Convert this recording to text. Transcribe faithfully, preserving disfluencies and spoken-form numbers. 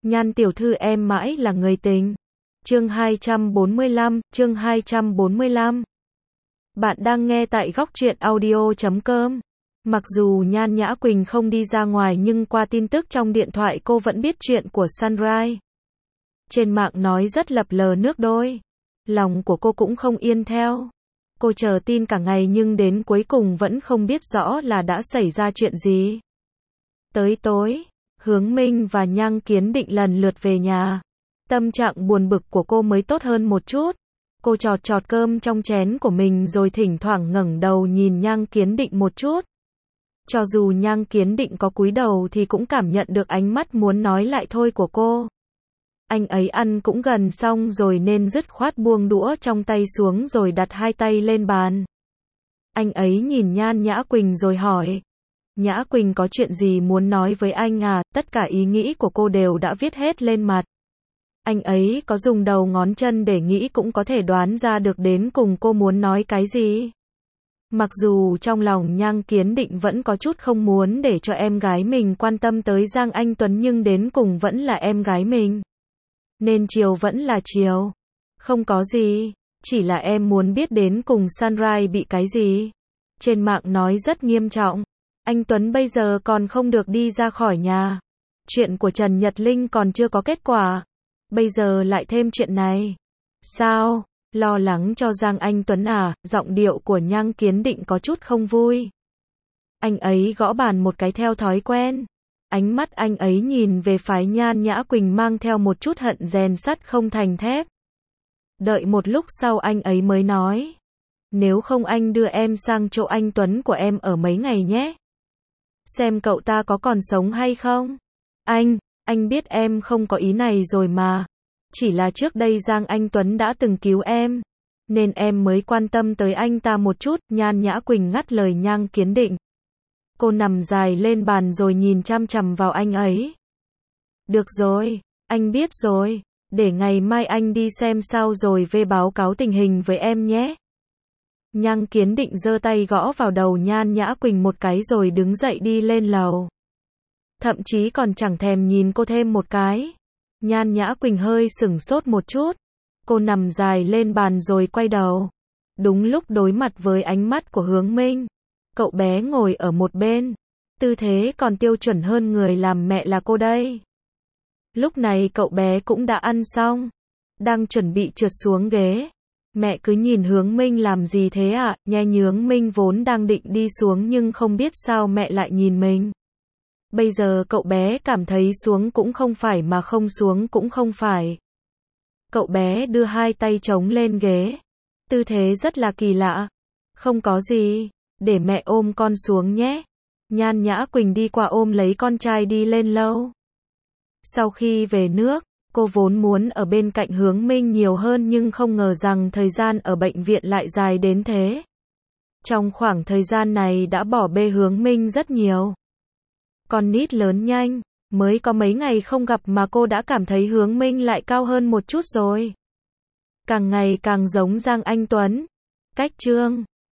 Nhan tiểu thư em mãi là người tình. Chương hai trăm bốn mươi lăm, chương hai trăm bốn mươi lăm. Bạn đang nghe tại góc truyện audio chấm com. Mặc dù Nhan Nhã Quỳnh không đi ra ngoài nhưng qua tin tức trong điện thoại cô vẫn biết chuyện của Sunrise. Trên mạng nói rất lập lờ nước đôi. Lòng của cô cũng không yên theo. Cô chờ tin cả ngày nhưng đến cuối cùng vẫn không biết rõ là đã xảy ra chuyện gì. Tới tối, Hướng Minh và Nhan Kiến Định lần lượt về nhà. Tâm trạng buồn bực của cô mới tốt hơn một chút. Cô chọt chọt cơm trong chén của mình rồi thỉnh thoảng ngẩng đầu nhìn Nhan Kiến Định một chút. Cho dù Nhan Kiến Định có cúi đầu thì cũng cảm nhận được ánh mắt muốn nói lại thôi của cô. Anh ấy ăn cũng gần xong rồi nên dứt khoát buông đũa trong tay xuống rồi đặt hai tay lên bàn. Anh ấy nhìn Nhan Nhã Quỳnh rồi hỏi. Nhã Quỳnh có chuyện gì muốn nói với anh à? Tất cả ý nghĩ của cô đều đã viết hết lên mặt. Anh ấy có dùng đầu ngón chân để nghĩ cũng có thể đoán ra được đến cùng cô muốn nói cái gì. Mặc dù trong lòng Nhan Kiến Định vẫn có chút không muốn để cho em gái mình quan tâm tới Giang Anh Tuấn nhưng đến cùng vẫn là em gái mình. Nên chiều vẫn là chiều. Không có gì, chỉ là em muốn biết đến cùng Sunrise bị cái gì. Trên mạng nói rất nghiêm trọng. Anh Tuấn bây giờ còn không được đi ra khỏi nhà. Chuyện của Trần Nhật Linh còn chưa có kết quả. Bây giờ lại thêm chuyện này. Sao? Lo lắng cho Giang Anh Tuấn à? Giọng điệu của Nhan Kiến Định có chút không vui. Anh ấy gõ bàn một cái theo thói quen. Ánh mắt anh ấy nhìn về phái Nhan Nhã Quỳnh mang theo một chút hận rèn sắt không thành thép. Đợi một lúc sau anh ấy mới nói. Nếu không anh đưa em sang chỗ anh Tuấn của em ở mấy ngày nhé. Xem cậu ta có còn sống hay không. Anh, anh biết em không có ý này rồi mà. Chỉ là trước đây Giang Anh Tuấn đã từng cứu em. Nên em mới quan tâm tới anh ta một chút. Nhan Nhã Quỳnh ngắt lời Nhan Kiến Định. Cô nằm dài lên bàn rồi nhìn chăm chằm vào anh ấy. Được rồi, anh biết rồi. Để ngày mai anh đi xem sao rồi về báo cáo tình hình với em nhé. Nhan Kiến Định giơ tay gõ vào đầu Nhan Nhã Quỳnh một cái rồi đứng dậy đi lên lầu. Thậm chí còn chẳng thèm nhìn cô thêm một cái. Nhan Nhã Quỳnh hơi sửng sốt một chút. Cô nằm dài lên bàn rồi quay đầu. Đúng lúc đối mặt với ánh mắt của Hướng Minh. Cậu bé ngồi ở một bên. Tư thế còn tiêu chuẩn hơn người làm mẹ là cô đây. Lúc này cậu bé cũng đã ăn xong. Đang chuẩn bị trượt xuống ghế. Mẹ cứ nhìn Hướng Minh làm gì thế ạ? À? Nhe Hướng Minh vốn đang định đi xuống nhưng không biết sao mẹ lại nhìn mình. Bây giờ cậu bé cảm thấy xuống cũng không phải mà không xuống cũng không phải. Cậu bé đưa hai tay chống lên ghế. Tư thế rất là kỳ lạ. Không có gì, để mẹ ôm con xuống nhé. Nhan Nhã Quỳnh đi qua ôm lấy con trai đi lên lâu. Sau khi về nước, cô vốn muốn ở bên cạnh Hướng Minh nhiều hơn nhưng không ngờ rằng thời gian ở bệnh viện lại dài đến thế. Trong khoảng thời gian này đã bỏ bê Hướng Minh rất nhiều. Con nít lớn nhanh, mới có mấy ngày không gặp mà cô đã cảm thấy Hướng Minh lại cao hơn một chút rồi. Càng ngày càng giống Giang Anh Tuấn. Cách chương